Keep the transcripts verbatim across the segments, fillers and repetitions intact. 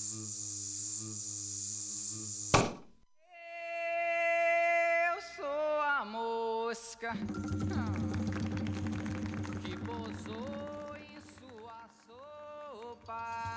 Eu sou a mosca que pousou em sua sopa.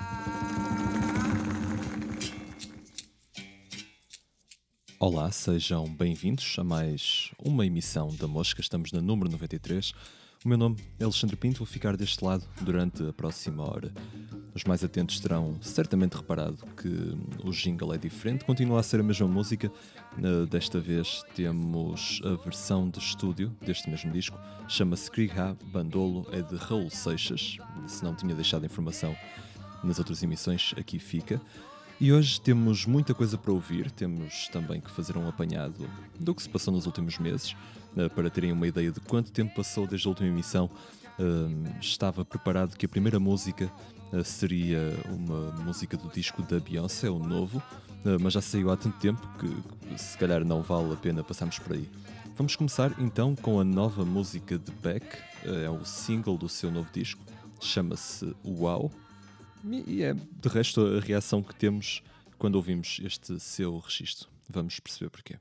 Olá, sejam bem-vindos a mais uma emissão da Mosca. Estamos na número noventa e três. O meu nome é Alexandre Pinto, vou ficar deste lado durante a próxima hora. Os mais atentos terão certamente reparado que o jingle é diferente, continua a ser a mesma música. Uh, desta vez temos a versão de estúdio deste mesmo disco, chama-se Kriha Bandolo, é de Raul Seixas. Se não tinha deixado a informação nas outras emissões, aqui fica. E hoje temos muita coisa para ouvir, temos também que fazer um apanhado do que se passou nos últimos meses, para terem uma ideia de quanto tempo passou desde a última emissão. Estava preparado que a primeira música seria uma música do disco da Beyoncé, o novo, mas já saiu há tanto tempo que se calhar não vale a pena passarmos por aí. Vamos começar então com a nova música de Beck, é o single do seu novo disco, chama-se Wow. E é, de resto, a reação que temos quando ouvimos este seu registro. Vamos perceber porquê.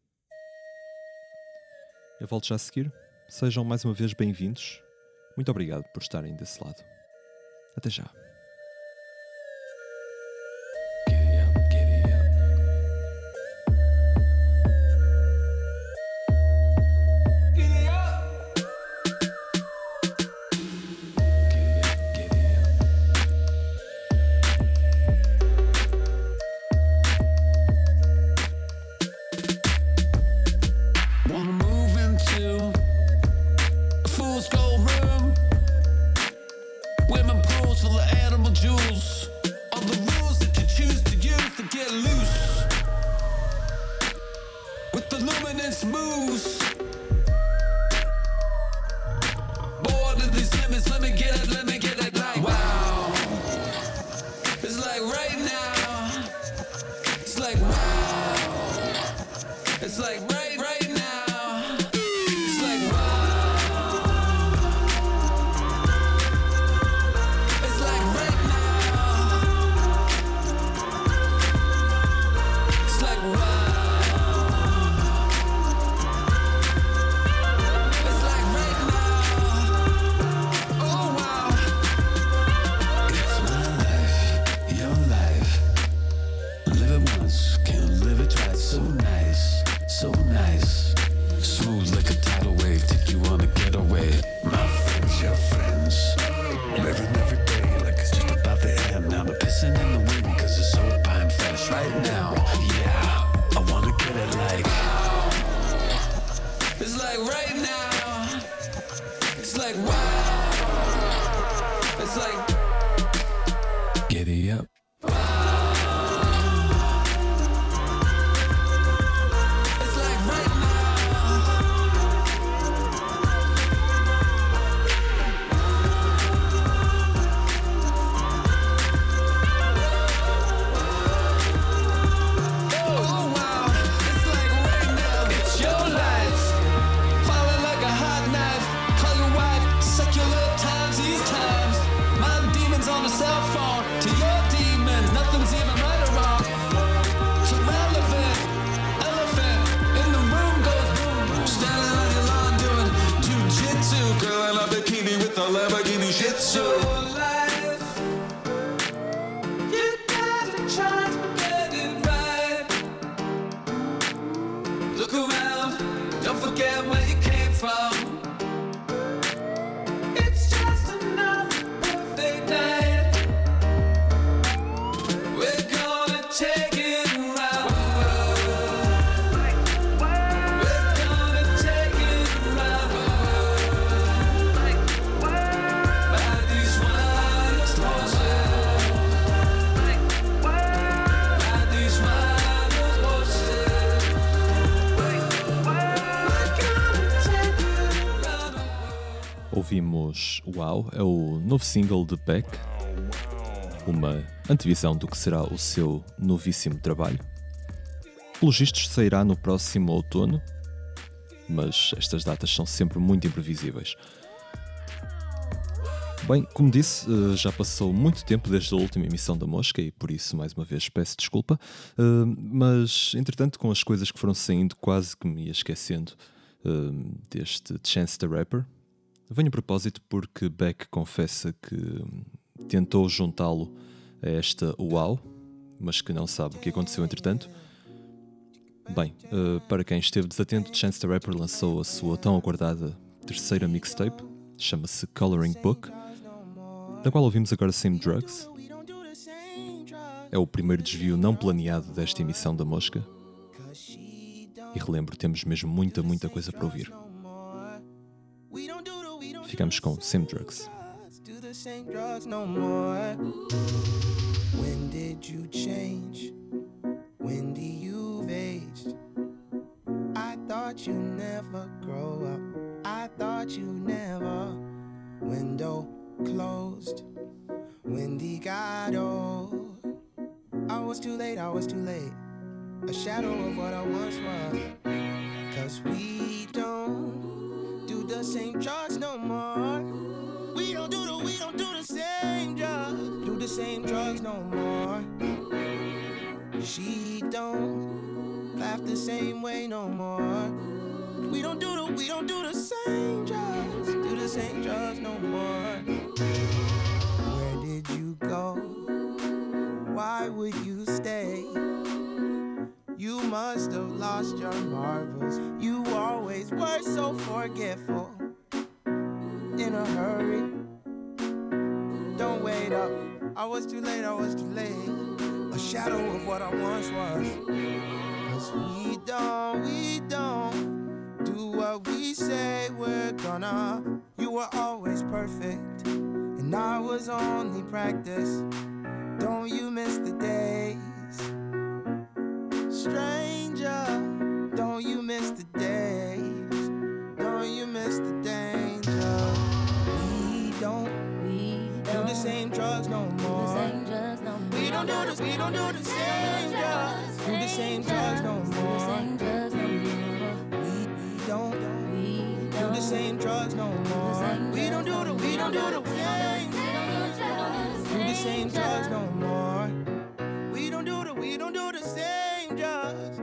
Eu volto já a seguir. Sejam mais uma vez bem-vindos. Muito obrigado por estarem desse lado. Até já. Ouvimos Wow, é o novo single de Beck, uma antevisão do que será o seu novíssimo trabalho. Pelos vistos sairá no próximo outono, mas estas datas são sempre muito imprevisíveis. Bem, como disse, eh, já passou muito tempo desde a última emissão da Mosca e por isso, mais uma vez, peço desculpa. Eh, Mas, entretanto, com as coisas que foram saindo, quase que me ia esquecendo eh, deste Chance the Rapper. Venho a propósito porque Beck confessa que hum, tentou juntá-lo a esta UAU, mas que não sabe o que aconteceu entretanto. Bem, eh, para quem esteve desatento, Chance the Rapper lançou a sua tão aguardada terceira mixtape, chama-se Coloring Book, da qual ouvimos agora Same Drugs. É o primeiro desvio não planeado desta emissão da Mosca. E relembro, temos mesmo muita, muita coisa para ouvir. Ficamos com Same Drugs. When did you change? When do you've aged? I thought you never grow up. I thought you never. Window closed. Wendy got old. I was too late, I was too late. A shadow of what I once was. Cause we don't do the same drugs no more. We don't do the, we don't do the same drugs. Do the same drugs no more. She don't laugh the same way no more. We don't do the, we don't do the same drugs. Do the same drugs no more. Where did you go? Why would you stay? You must have lost your marbles. You always were so forgetful. In a hurry. Don't wait up. I was too late, I was too late. A shadow of what I once was. Cause we don't, we don't do what we say we're gonna. You were always perfect, and I was only practice. Don't you miss the days? Stranger, don't you miss the days? Don't you miss the danger? We don't, we don't do the same drugs no more. We don't do the, we don't do the same drugs. Do the same drugs no more. We, we don't, we do the same drugs no more. We don't do the, we don't do the same. Do the same drugs no more. We don't do the, we don't do the same drugs.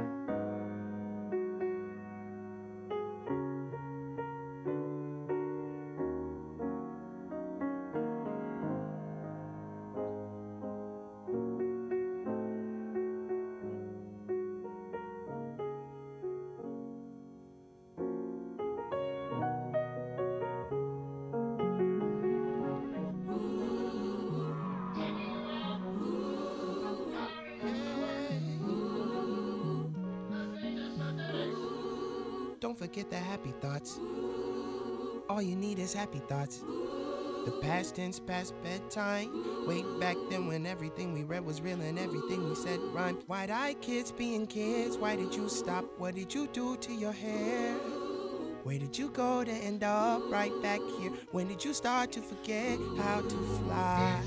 Don't forget the happy thoughts. All you need is happy thoughts. The past tense, past bedtime. Way back then when everything we read was real and everything we said rhymed. Wide-eyed kids being kids. Why did you stop? What did you do to your hair? Where did you go to end up right back here? When did you start to forget how to fly?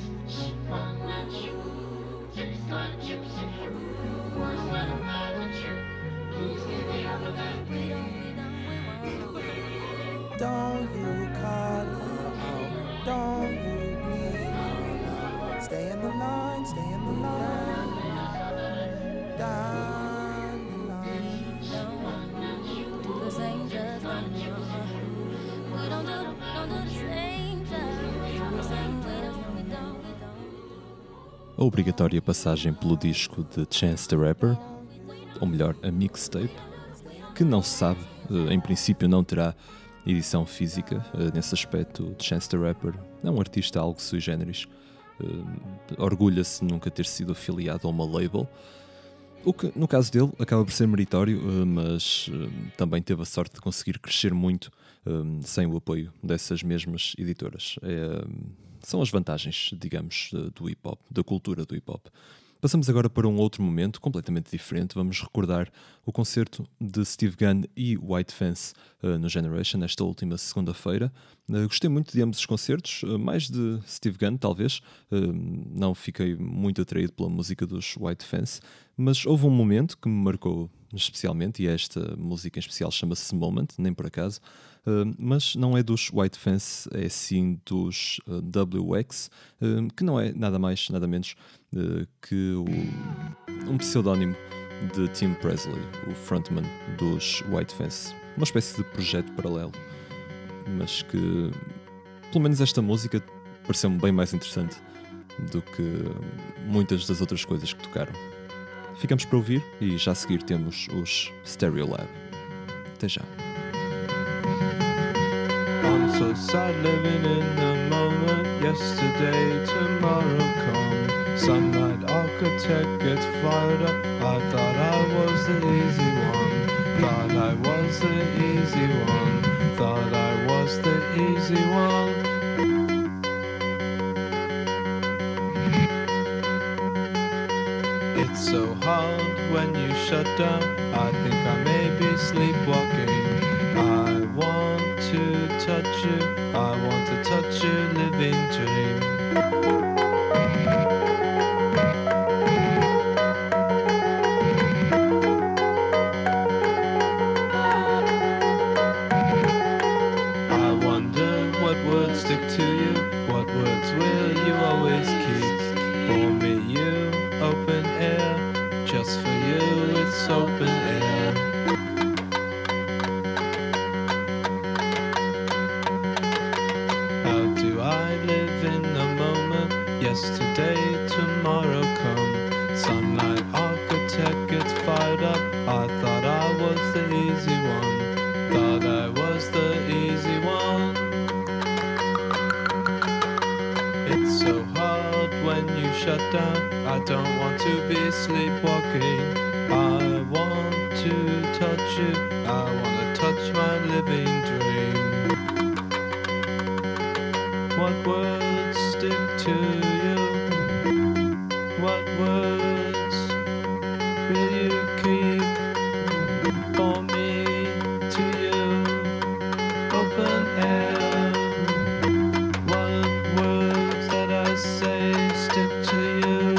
Don't you call her out, don't you please. Stay in the line, stay in the line. Down the line. Do the same drugs no more. We don't do, we don't do the same drugs. Do the same drugs, we don't, we don't. A obrigatória passagem pelo disco de Chance the Rapper, ou melhor, a mixtape, que não se sabe, em princípio não terá edição física. Nesse aspecto, Chance the Rapper é um artista algo sui generis, orgulha-se de nunca ter sido afiliado a uma label, o que no caso dele acaba por ser meritório, mas também teve a sorte de conseguir crescer muito sem o apoio dessas mesmas editoras. É, são as vantagens, digamos, do hip-hop, da cultura do hip-hop. Passamos agora para um outro momento completamente diferente. Vamos recordar o concerto de Steve Gunn e White Fence uh, no Generation, nesta última segunda-feira. Uh, gostei muito de ambos os concertos, uh, mais de Steve Gunn, talvez. Uh, não fiquei muito atraído pela música dos White Fence, mas houve um momento que me marcou especialmente, e esta música em especial chama-se Moment, nem por acaso, uh, mas não é dos White Fence, é sim dos uh, W X, uh, que não é nada mais, nada menos uh, que o, um pseudónimo de Tim Presley, o frontman dos White Fence. Uma espécie de projeto paralelo, mas que, pelo menos esta música, pareceu-me bem mais interessante do que muitas das outras coisas que tocaram. Ficamos para ouvir e já a seguir temos os Stereolab. Até já. I'm so sad living in the moment. Yesterday, tomorrow come. Sunlight architect gets fired up. I thought I was the easy one. Thought I was the easy one. Thought I was the easy one. It's so hard when you shut down. I think I may be sleepwalking. I want to touch you. I want to touch your living dream. I wonder what words stick to you. What words will you always keep? For me, you, open air. Just for you, it's open air. How do I live in the moment? Yesterday, tomorrow come. Sunlight architect gets fired up. I thought I was the easy one. Thought I was the easy one. It's so hard when you shut down. I don't want to be sleepwalking. I want to touch you. I want to touch my living dream. What words stick to you? What words will you keep? For me, to you, open air. What words that I say stick to you?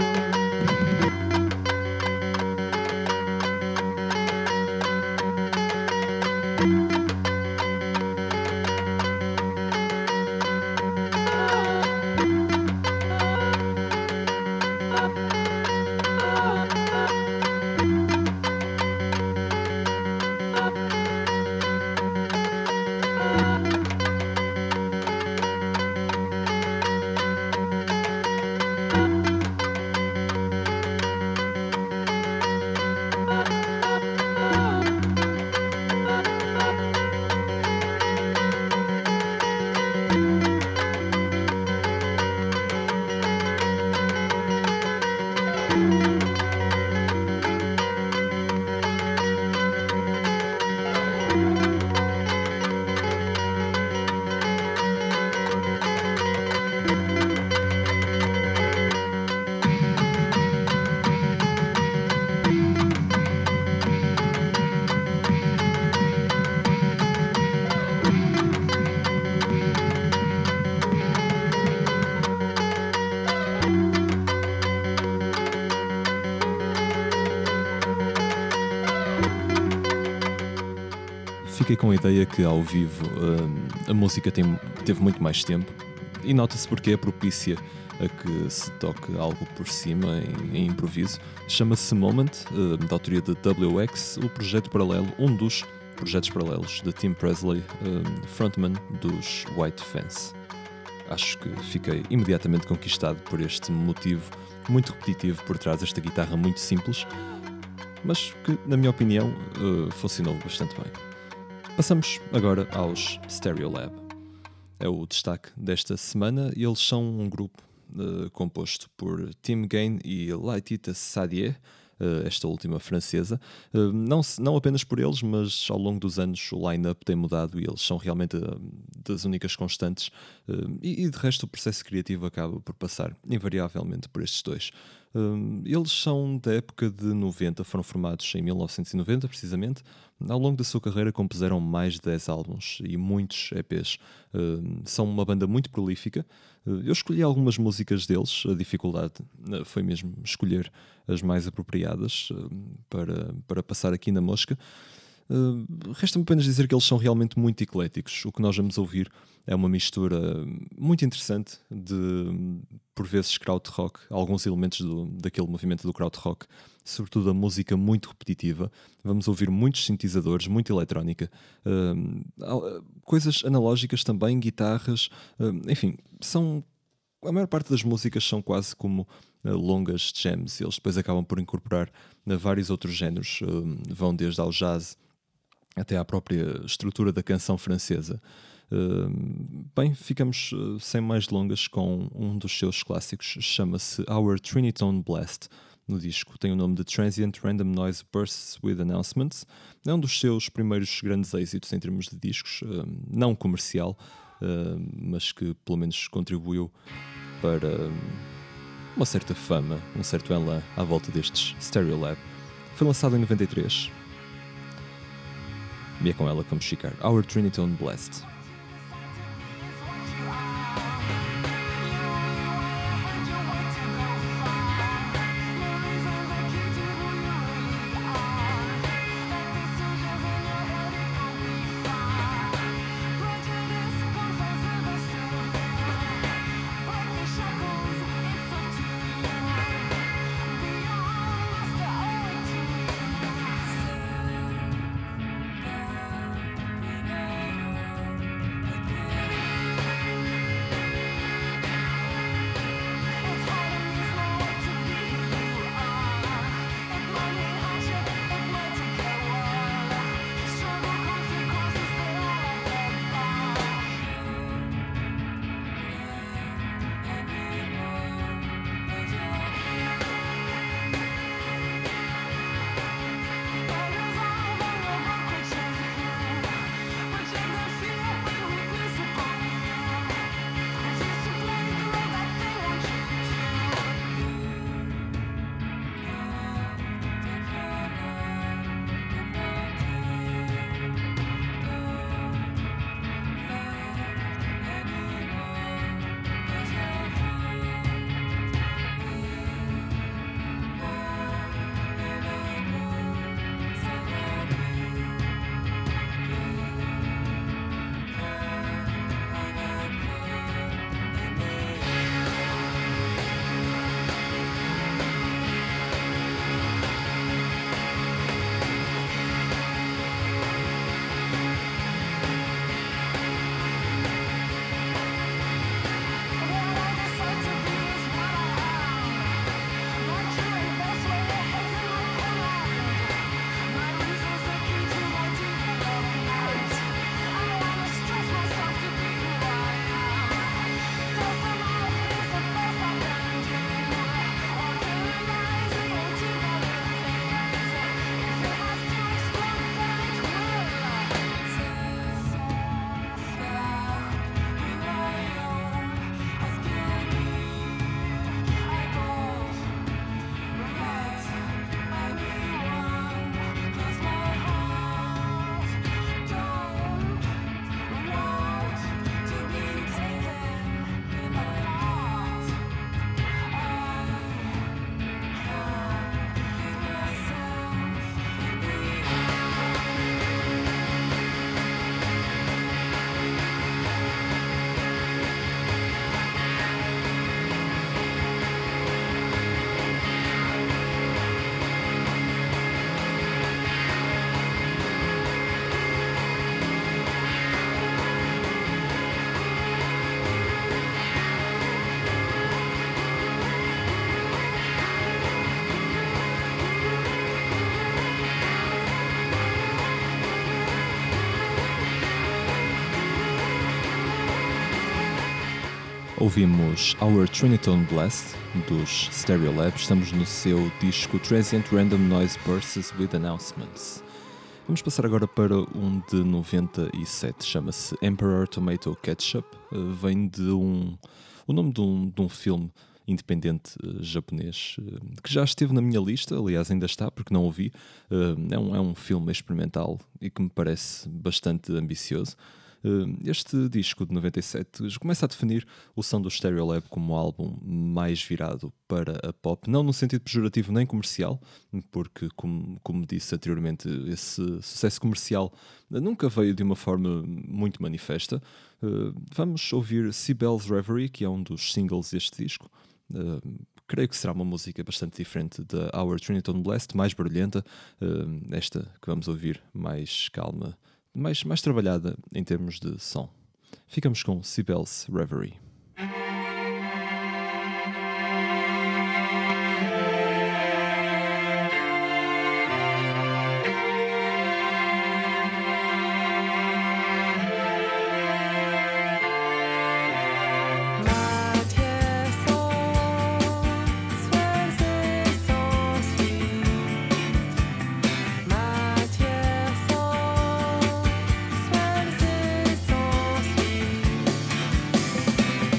Fiquei com a ideia que ao vivo hum, a música tem, teve muito mais tempo e nota-se porque é propícia a que se toque algo por cima em, em improviso. Chama-se Moment, hum, da autoria de W X, o projeto paralelo, um dos projetos paralelos de Tim Presley, hum, frontman dos White Fence. Acho que fiquei imediatamente conquistado por este motivo muito repetitivo por trás desta guitarra muito simples, mas que, na minha opinião, uh, funcionou bastante bem. Passamos agora aos Stereolab. É o destaque desta semana e eles são um grupo uh, composto por Tim Gain e Laetitia Sadier, uh, esta última francesa. Uh, não, não apenas por eles, mas ao longo dos anos o line-up tem mudado e eles são realmente uh, das únicas constantes. Uh, e, e de resto o processo criativo acaba por passar invariavelmente por estes dois. Uh, eles são da época de noventa, foram formados em mil novecentos e noventa precisamente. Ao longo da sua carreira compuseram mais de dez álbuns e muitos E Ps. Uh, são uma banda muito prolífica. Uh, eu escolhi algumas músicas deles, a dificuldade uh, foi mesmo escolher as mais apropriadas uh, para, para passar aqui na mosca. Uh, Resta-me apenas dizer que eles são realmente muito ecléticos. O que nós vamos ouvir é uma mistura muito interessante de, por vezes, krautrock, alguns elementos do, daquele movimento do krautrock, sobretudo a música muito repetitiva. Vamos ouvir muitos sintetizadores, muita eletrónica, uh, coisas analógicas também, guitarras, uh, enfim, são... A maior parte das músicas são quase como uh, longas jams. Eles depois acabam por incorporar uh, vários outros géneros. Uh, vão desde ao jazz até à própria estrutura da canção francesa. Uh, bem, ficamos uh, sem mais delongas com um dos seus clássicos. Chama-se Our Trinitone Blast. No disco tem o nome de Transient Random Noise Bursts with Announcements. É um dos seus primeiros grandes êxitos em termos de discos. Uh, não comercial, uh, mas que pelo menos contribuiu para uma certa fama, um certo elan à volta destes Stereolab. Foi lançado em noventa e três. E é com ela que vamos ficar. Our Trinitone Blast. Ouvimos Our Trinitone Blast, dos Stereolab. Estamos no seu disco Transient Random Noise Bursts with Announcements. Vamos passar agora para um de noventa e sete, chama-se Emperor Tomato Ketchup. Uh, vem de um... o nome de um, de um filme independente uh, japonês, uh, que já esteve na minha lista, aliás ainda está, porque não ouvi. Uh, é, um, é um filme experimental e que me parece bastante ambicioso. Este disco de noventa e sete começa a definir o som do Stereolab como um álbum mais virado para a pop, não no sentido pejorativo nem comercial, porque, como, como disse anteriormente, esse sucesso comercial nunca veio de uma forma muito manifesta. Vamos ouvir Cybele's Reverie, que é um dos singles deste disco. Creio que será uma música bastante diferente da Our Trinitone Blast, mais barulhenta. Esta que vamos ouvir, mais calma, mais, mais trabalhada em termos de som. Ficamos com Cybele's Reverie. Matière sans, sans sweet.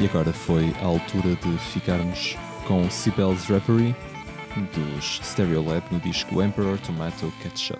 agora foi a altura de ficarmos com Cybele's Reverie dos Stereolab no disco Emperor Tomato Ketchup.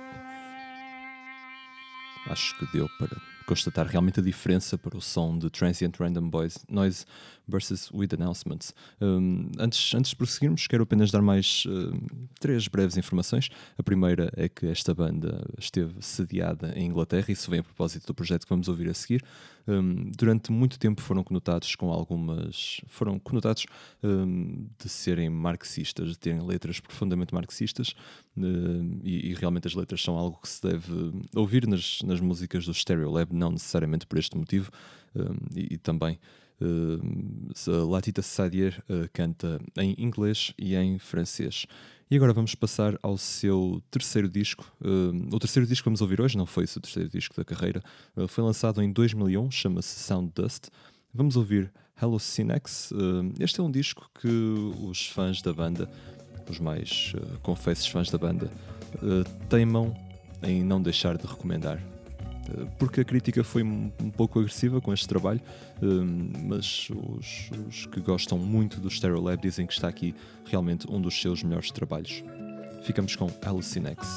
Acho que deu para constatar realmente a diferença para o som de Transient Random Boys Noise versus With Announcements. Um, antes, antes de prosseguirmos, quero apenas dar mais uh, três breves informações. A primeira é que esta banda esteve sediada em Inglaterra, isso vem a propósito do projeto que vamos ouvir a seguir. Um, durante muito tempo foram conotados com algumas... foram conotados um, de serem marxistas, de terem letras profundamente marxistas, uh, e, e realmente as letras são algo que se deve ouvir nas, nas músicas do Stereolab, não necessariamente por este motivo, um, e, e também uh, Latita Sadier uh, canta em inglês e em francês. E agora vamos passar ao seu terceiro disco. Uh, o terceiro disco que vamos ouvir hoje não foi o seu terceiro disco da carreira. Uh, foi lançado em dois mil e um, chama-se Sound Dust. Vamos ouvir Hallucinex. Uh, este é um disco que os fãs da banda, os mais uh, confessos fãs da banda, uh, teimam em não deixar de recomendar. Porque a crítica foi um, um pouco agressiva com este trabalho, um, mas os, os que gostam muito do Stereolab dizem que está aqui realmente um dos seus melhores trabalhos. Ficamos com Hallucinex.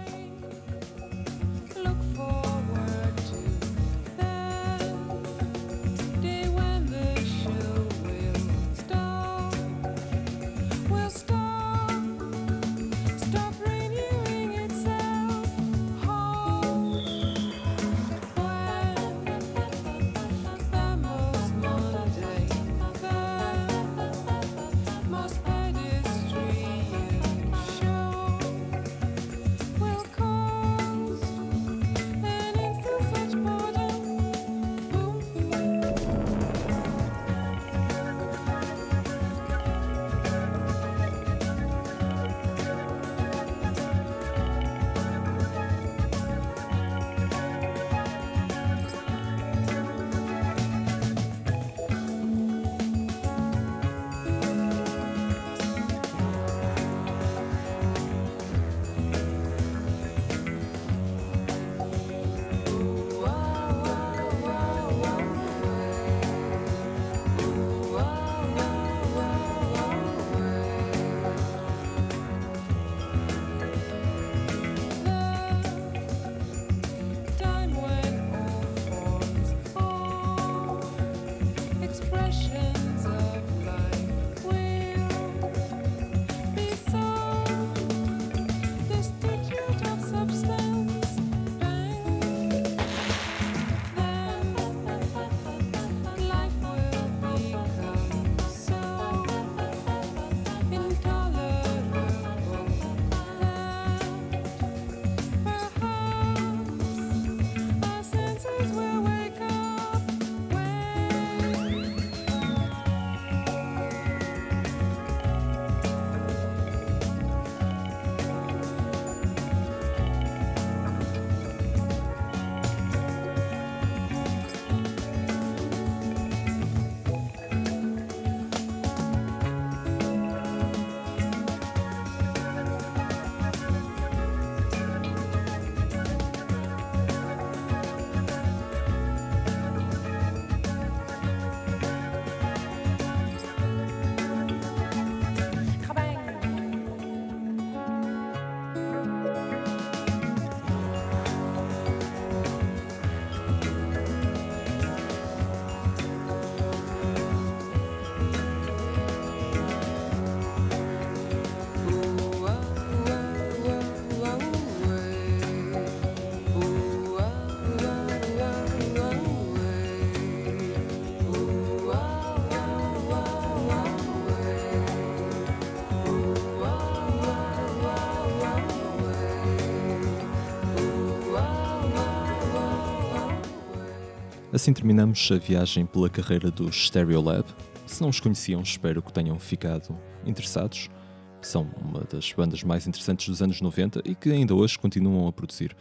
Assim terminamos a viagem pela carreira dos Stereolab. Se não os conheciam, espero que tenham ficado interessados. São uma das bandas mais interessantes dos anos noventa e que ainda hoje continuam a produzir.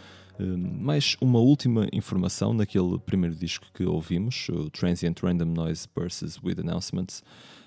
Mais uma última informação naquele primeiro disco que ouvimos, o Transient Random Noise versus With Announcements.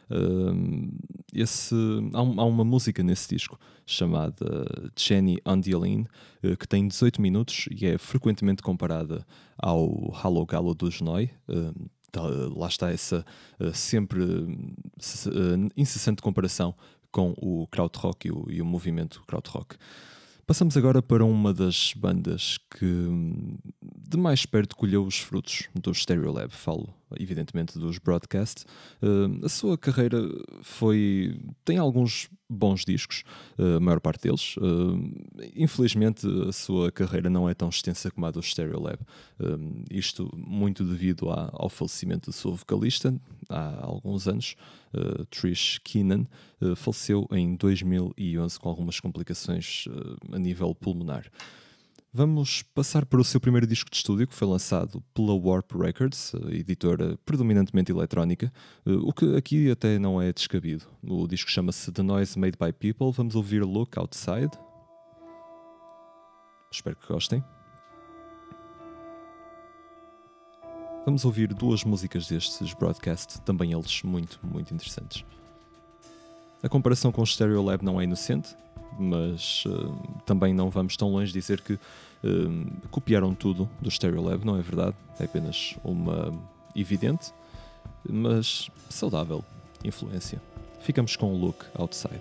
Esse, há, um, há uma música nesse disco chamada Jenny Andialine, que tem dezoito minutos e é frequentemente comparada ao Hallo Gallo do Genoi, lá está essa uh, sempre uh, incessante comparação com o krautrock e o, e o movimento krautrock. Passamos agora para uma das bandas que de mais perto colheu os frutos do Stereolab. Falo, evidentemente, dos Broadcast. Uh, a sua carreira foi... tem alguns bons discos, uh, a maior parte deles. Uh, infelizmente, a sua carreira não é tão extensa como a do Stereolab. Uh, isto muito devido à, ao falecimento do seu vocalista, há alguns anos. Uh, Trish Keenan uh, faleceu em dois mil e onze com algumas complicações uh, a nível pulmonar. Vamos passar para o seu primeiro disco de estúdio, que foi lançado pela Warp Records, editora predominantemente eletrónica, o que aqui até não é descabido. O disco chama-se The Noise Made by People. Vamos ouvir Look Outside. Espero que gostem. Vamos ouvir duas músicas destes Broadcast, também eles muito, muito interessantes. A comparação com o Stereolab não é inocente, mas uh, também não vamos tão longe dizer que uh, copiaram tudo do Stereolab, não é verdade? É apenas uma evidente, mas saudável influência. Ficamos com o Look Outside.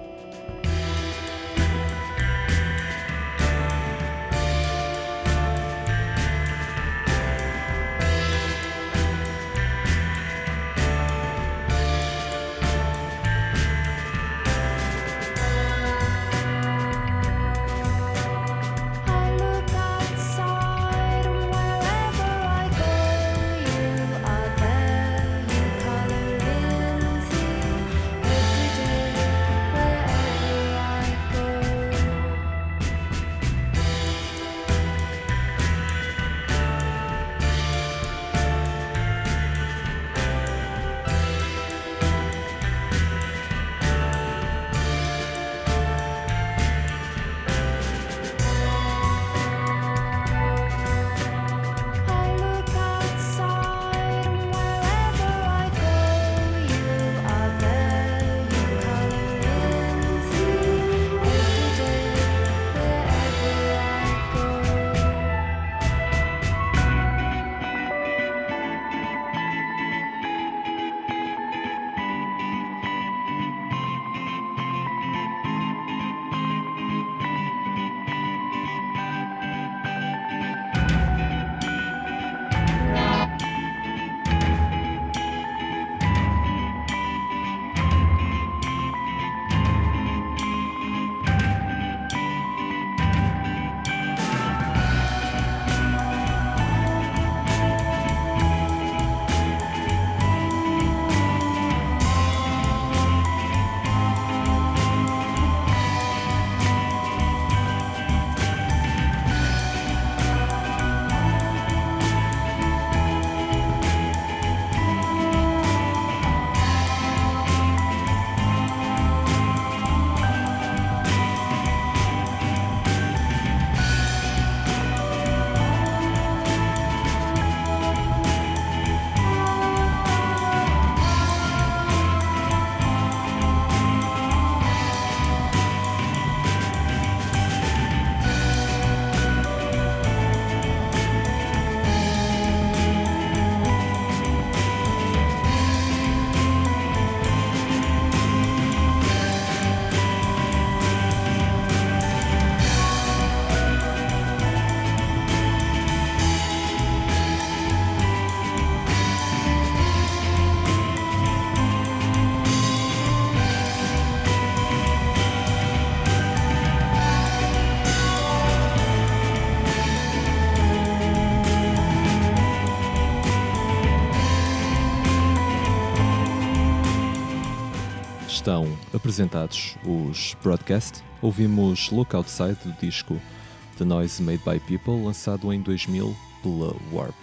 Estão apresentados os Broadcast. Ouvimos Look Outside do disco The Noise Made by People, lançado em dois mil pela Warp.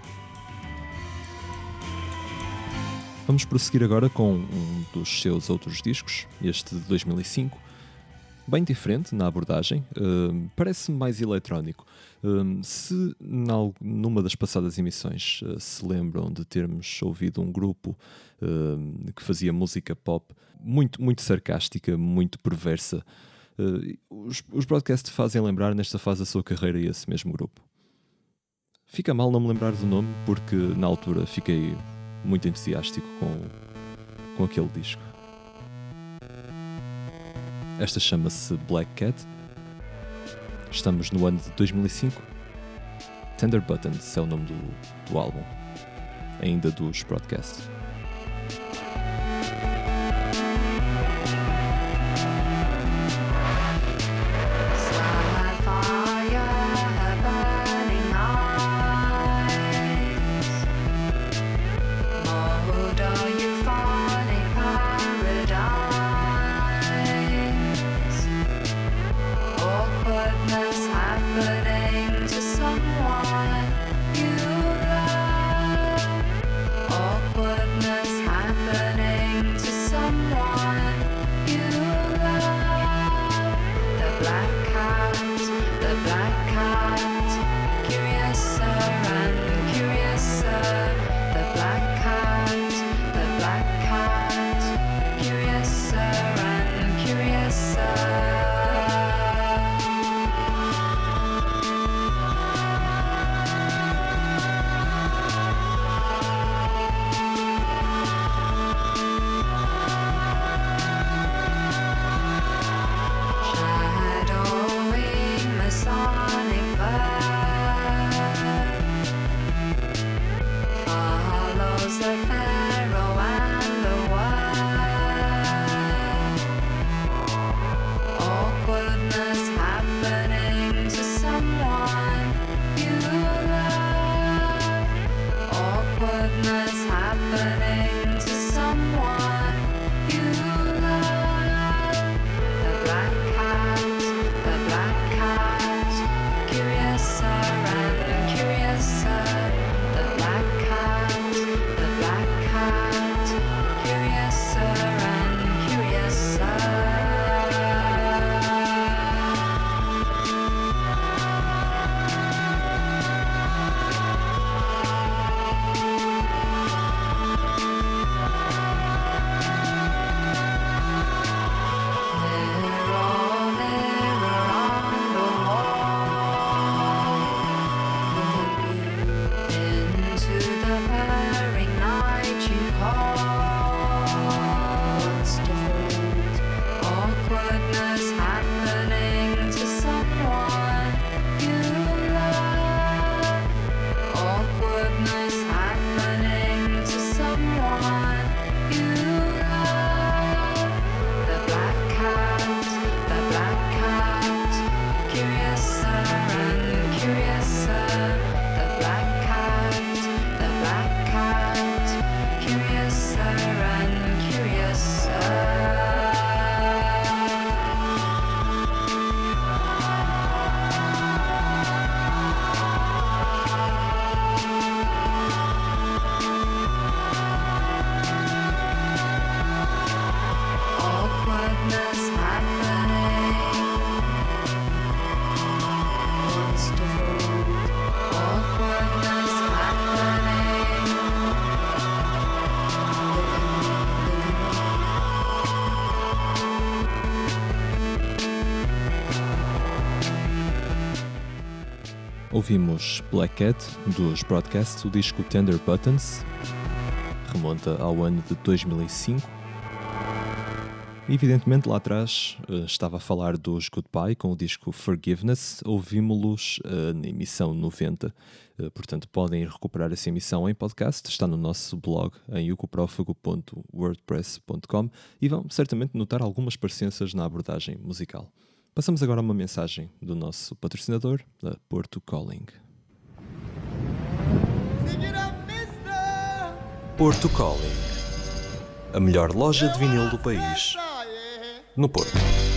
Vamos prosseguir agora com um dos seus outros discos, este de dois mil e cinco, bem diferente na abordagem, uh, parece mais eletrónico. Uh, se numa das passadas emissões uh, se lembram de termos ouvido um grupo uh, que fazia música pop muito, muito sarcástica, muito perversa, uh, os, os Broadcast fazem lembrar nesta fase da sua carreira esse mesmo grupo. Fica mal não me lembrar do nome, porque na altura fiquei muito entusiástico com, com aquele disco. Esta chama-se Black Cat. Estamos no ano de dois mil e cinco. Tender Buttons é o nome do, do álbum, ainda dos Broadcast. Ouvimos Black Cat, dos Broadcast, o disco Tender Buttons, remonta ao ano de dois mil e cinco. Evidentemente, lá atrás estava a falar dos Goodbye com o disco Forgiveness. Ouvimos-los uh, na emissão noventa, uh, portanto podem ir recuperar essa emissão em podcast, está no nosso blog em yucoprófago ponto wordpress ponto com e vão certamente notar algumas parecenças na abordagem musical. Passamos agora a uma mensagem do nosso patrocinador, a Porto Calling. Porto Calling, a melhor loja de vinil do país, no Porto.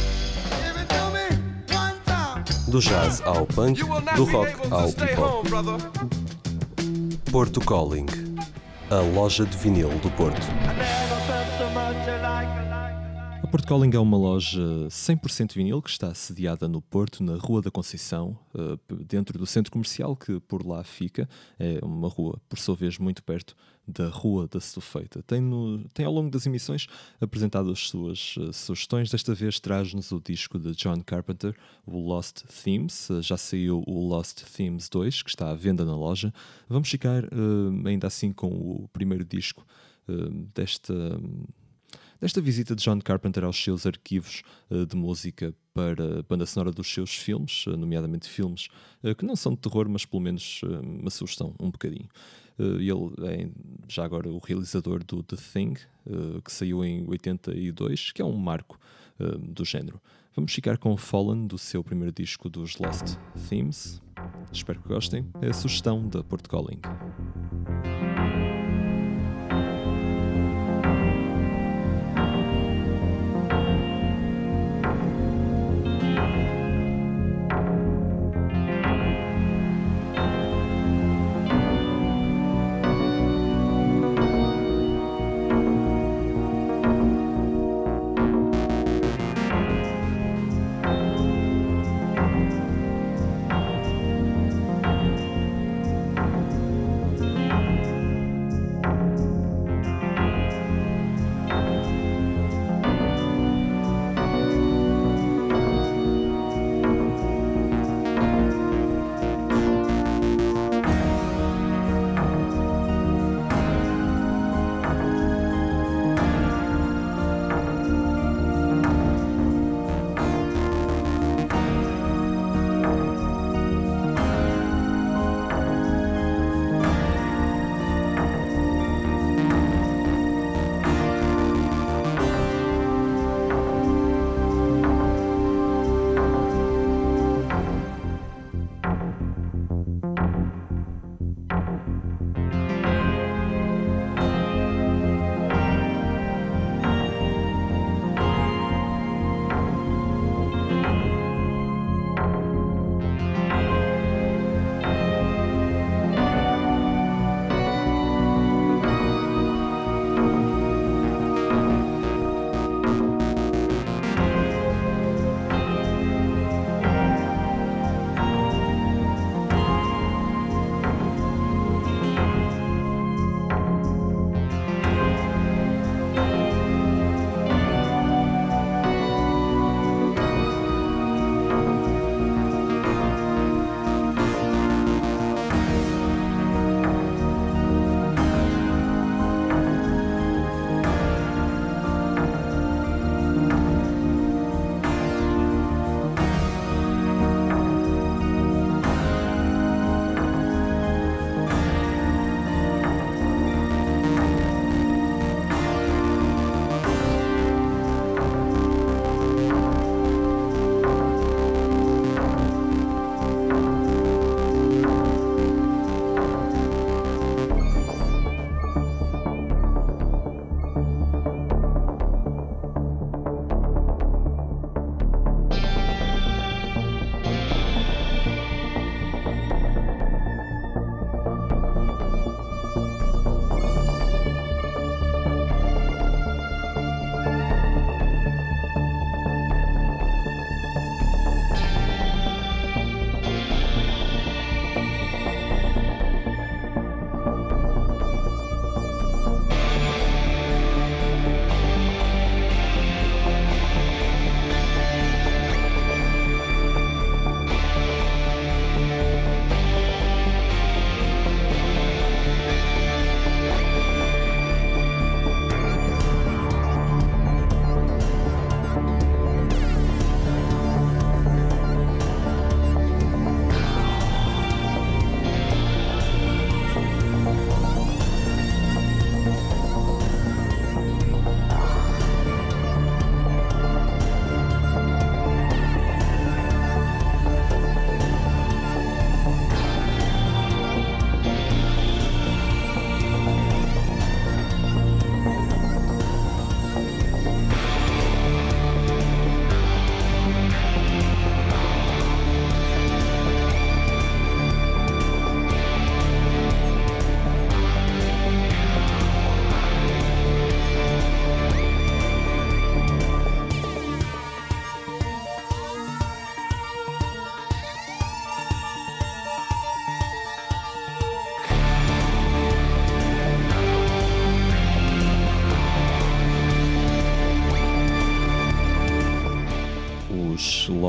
Do jazz ao punk, do rock ao hip-hop. Porto Calling, a loja de vinil do Porto. A Porto Calling é uma loja cem por cento vinil que está sediada no Porto, na Rua da Conceição, dentro do centro comercial que por lá fica. É uma rua, por sua vez, muito perto da Rua da Stufeita. Tem, no, tem ao longo das emissões apresentado as suas uh, sugestões. Desta vez traz-nos o disco de John Carpenter, o Lost Themes. Uh, já saiu o Lost Themes dois, que está à venda na loja. Vamos ficar uh, ainda assim com o primeiro disco uh, desta... Um, Desta visita de John Carpenter aos seus arquivos uh, de música para a banda sonora dos seus filmes, uh, nomeadamente filmes uh, que não são de terror, mas pelo menos uh, me assustam um bocadinho. Uh, ele é já agora o realizador do The Thing, uh, que saiu em oitenta e dois, que é um marco uh, do género. Vamos ficar com Fallen, do seu primeiro disco dos Lost Themes. Espero que gostem. É a sugestão da Porto Calling.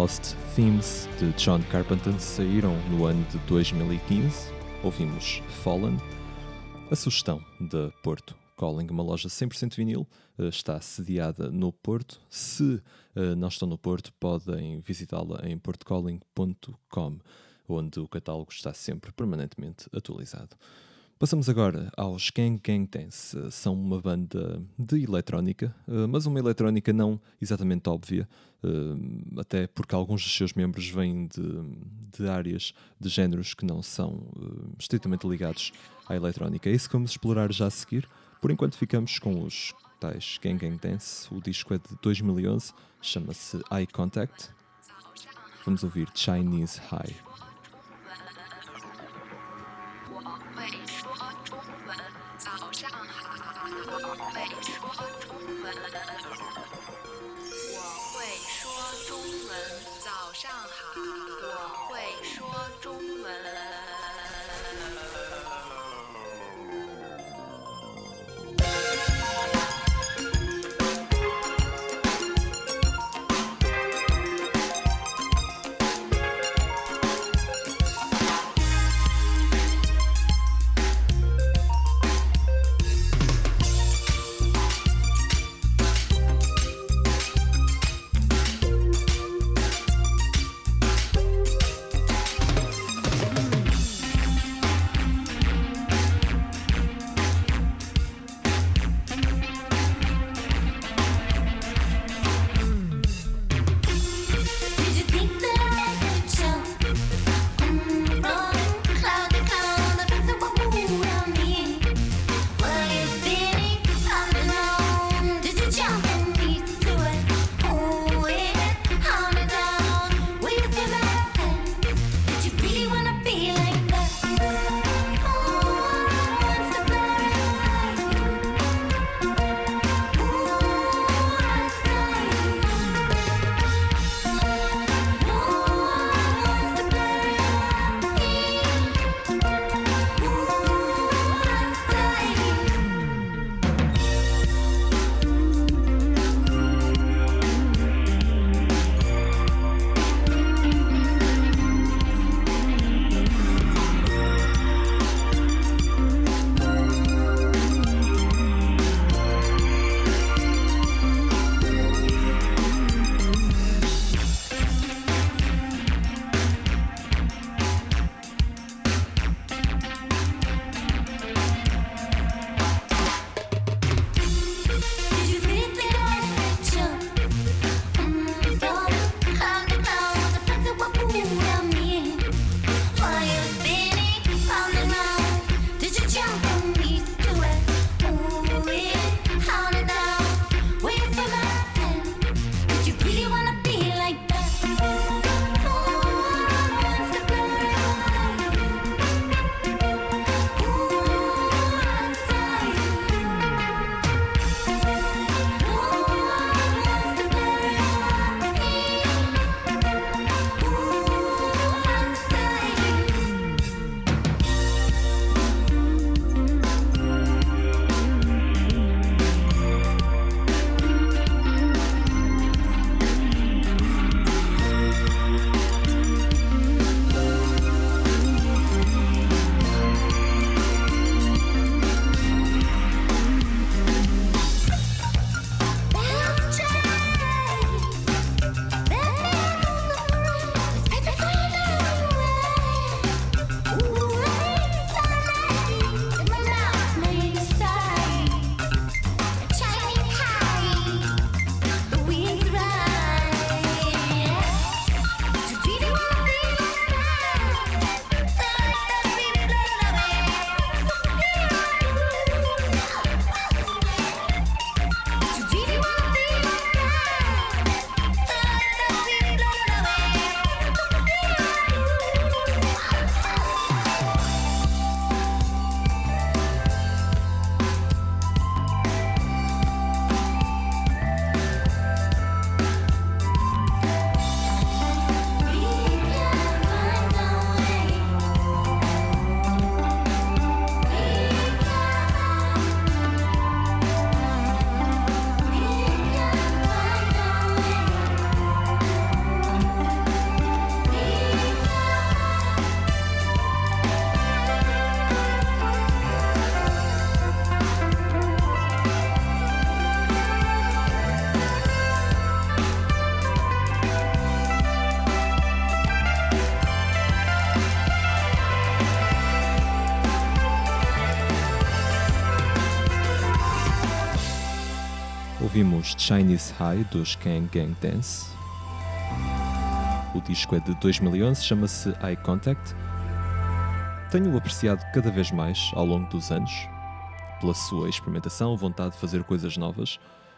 Lost Themes de John Carpenter saíram no ano de dois mil e quinze. Ouvimos Fallen. A sugestão da Porto Calling, uma loja cem por cento vinil, está sediada no Porto. Se uh, não estão no Porto, podem visitá-la em porto calling ponto com, onde o catálogo está sempre permanentemente atualizado. Passamos agora aos Gang Gang Dance. São uma banda de eletrónica, mas uma eletrónica não exatamente óbvia, até porque alguns dos seus membros vêm de, de áreas, de géneros que não são estritamente ligados à eletrónica. É isso que vamos explorar já a seguir. Por enquanto ficamos com os tais Gang Gang Dance. O disco é de dois mil e onze, chama-se Eye Contact. Vamos ouvir Chinese High. 早上好，我会说中文。早上好，我会说中文。 ouvimos Chinese High dos Gang Gang Dance. O disco é de dois mil e onze, chama-se Eye Contact. Tenho-o apreciado cada vez mais ao longo dos anos, pela sua experimentação, vontade de fazer coisas novas.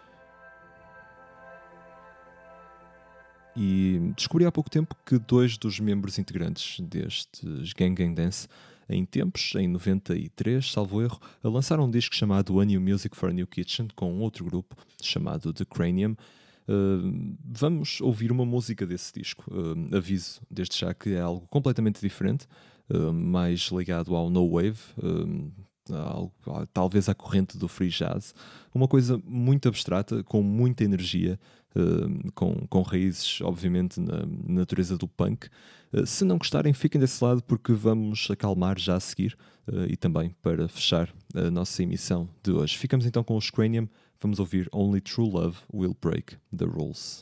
E descobri há pouco tempo que dois dos membros integrantes destes Gang Gang Dance, em tempos, em noventa e três, salvo erro, lançaram um disco chamado A New Music for a New Kitchen, com outro grupo chamado The Cranium. Uh, vamos ouvir uma música desse disco. Uh, aviso desde já que é algo completamente diferente, uh, mais ligado ao no wave, uh, algo, talvez à corrente do free jazz, uma coisa muito abstrata, com muita energia, uh, com, com raízes obviamente na natureza do punk. Uh, se não gostarem, fiquem desse lado, porque vamos acalmar já a seguir, uh, e também para fechar a nossa emissão de hoje. Ficamos então com os Cranium. Vamos ouvir Only True Love Will Break the Rules.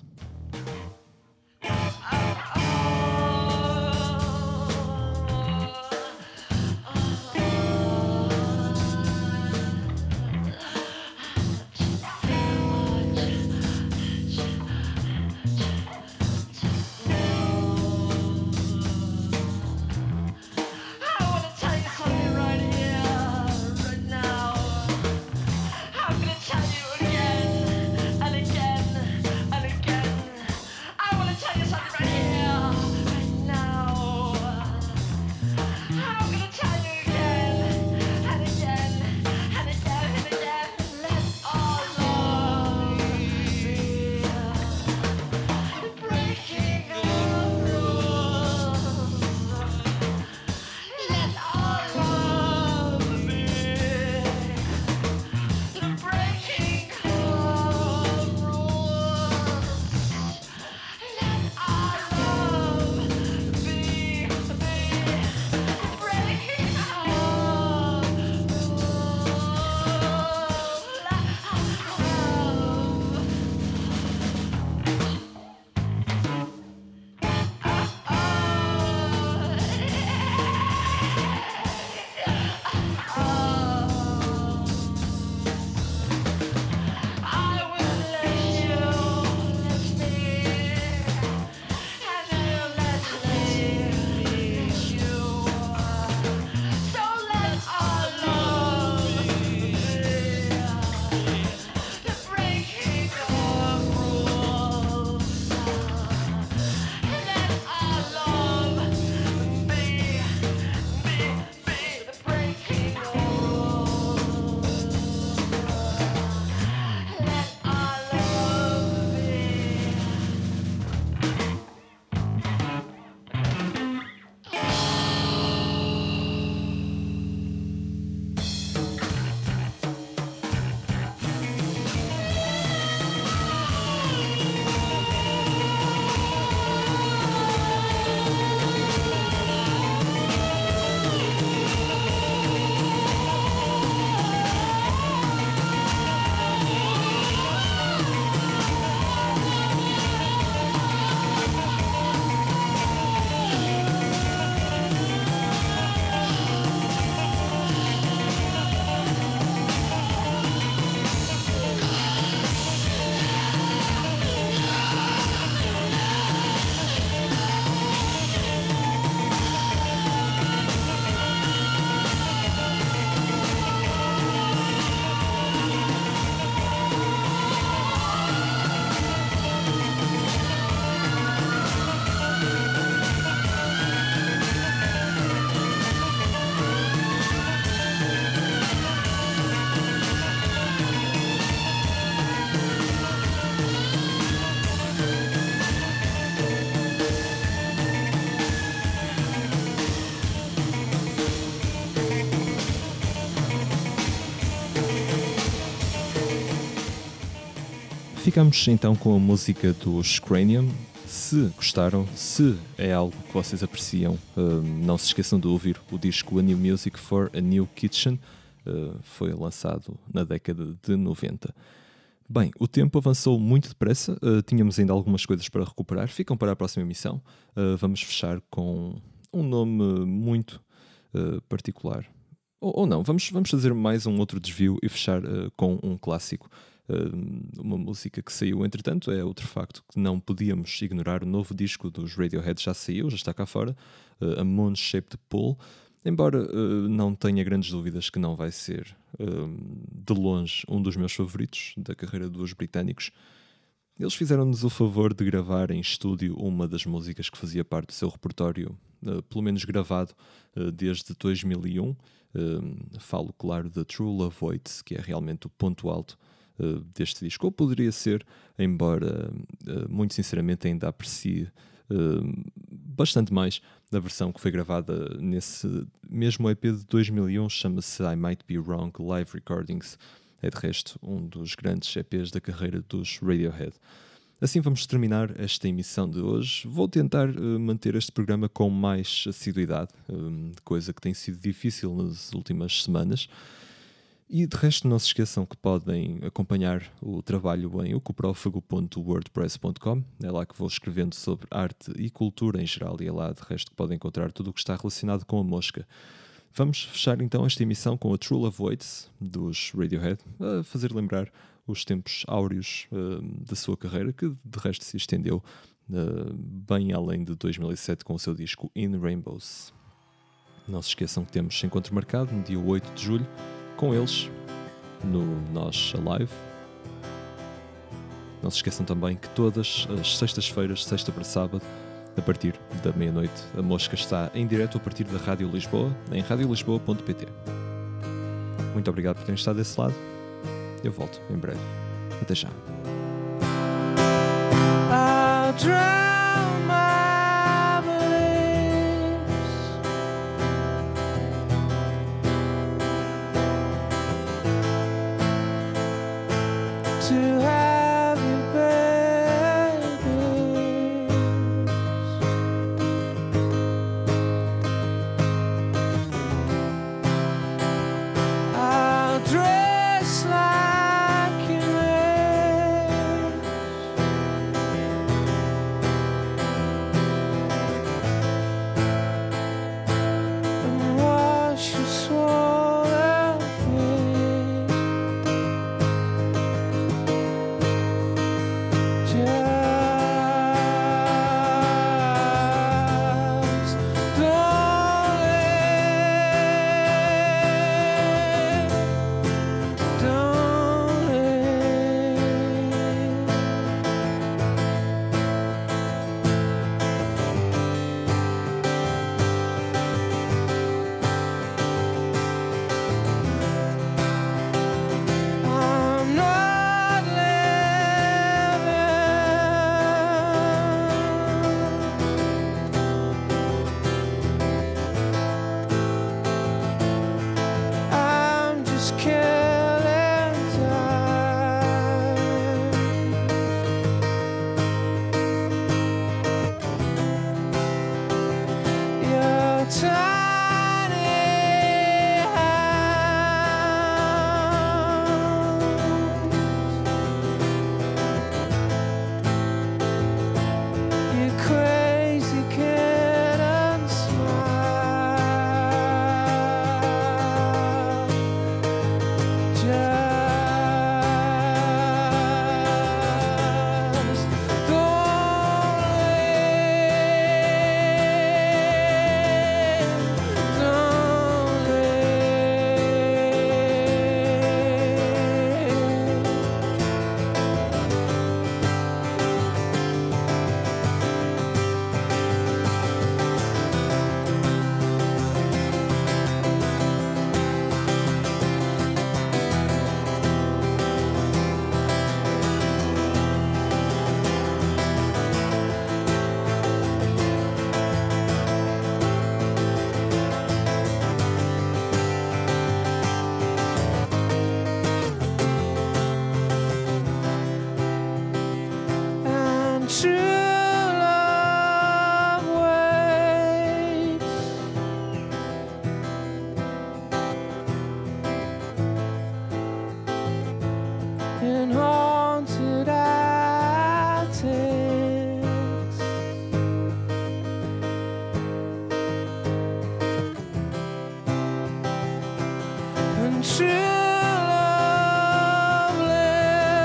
Ficamos então com a música dos Cranium. Se gostaram, se é algo que vocês apreciam, uh, não se esqueçam de ouvir o disco A New Music for a New Kitchen. Uh, foi lançado na década de noventa. Bem, o tempo avançou muito depressa, uh, tínhamos ainda algumas coisas para recuperar. Ficam para a próxima emissão. Uh, vamos fechar com um nome muito uh, particular. Ou, ou não, vamos, vamos fazer mais um outro desvio e fechar uh, com um clássico. uh, uma música que saiu entretanto. É outro facto que não podíamos ignorar. O novo disco dos Radiohead já saiu, já está cá fora, uh, A Moon Shaped Pool. Embora uh, não tenha grandes dúvidas que não vai ser uh, de longe um dos meus favoritos da carreira dos britânicos, eles fizeram-nos o favor de gravar em estúdio uma das músicas que fazia parte do seu repertório, uh, pelo menos gravado uh, desde dois mil e um. Uh, falo, claro, da True Love Waits, que é realmente o ponto alto uh, deste disco. Ou poderia ser, embora uh, muito sinceramente ainda aprecie uh, bastante mais da versão que foi gravada nesse mesmo E P de dois mil e um, chama-se I Might Be Wrong Live Recordings. É de resto um dos grandes E Ps da carreira dos Radiohead. Assim vamos terminar esta emissão de hoje. Vou tentar uh, manter este programa com mais assiduidade, um, coisa que tem sido difícil nas últimas semanas. E de resto não se esqueçam que podem acompanhar o trabalho em ocuprofago ponto wordpress ponto com. É lá que vou escrevendo sobre arte e cultura em geral, e é lá de resto que podem encontrar tudo o que está relacionado com a mosca. Vamos fechar então esta emissão com a True Love Waits dos Radiohead, a fazer lembrar os tempos áureos uh, da sua carreira, que de resto se estendeu uh, bem além de dois mil e sete com o seu disco In Rainbows. Não se esqueçam que temos encontro marcado no dia oito de julho com eles no Nós Alive. Não se esqueçam também que todas as sextas-feiras, sexta para sábado, a partir da meia-noite, a Mosca está em direto a partir da Rádio Lisboa, em radio lisboa ponto pt. Muito obrigado por terem estado desse lado. Eu volto em breve. Até já. I'll drown my beliefs to have you, baby. I'll dress like you and wash your swollen feet. Just don't leave, don't leave. I'm not living, I'm just killing time. Your tiny hands, your crazy kitten smile. Just don't leave, don't and true love waits in haunted attics, and true love lives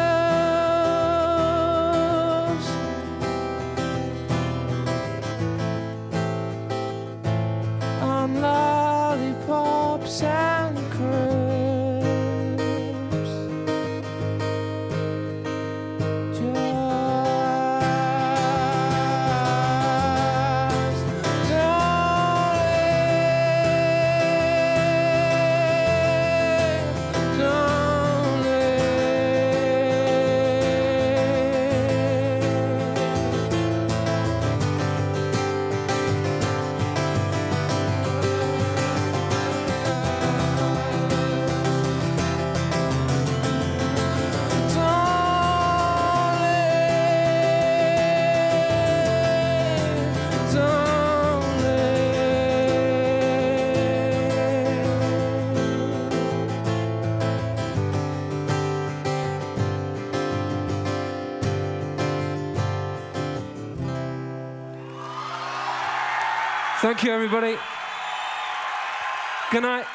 Thank you, everybody. Good night.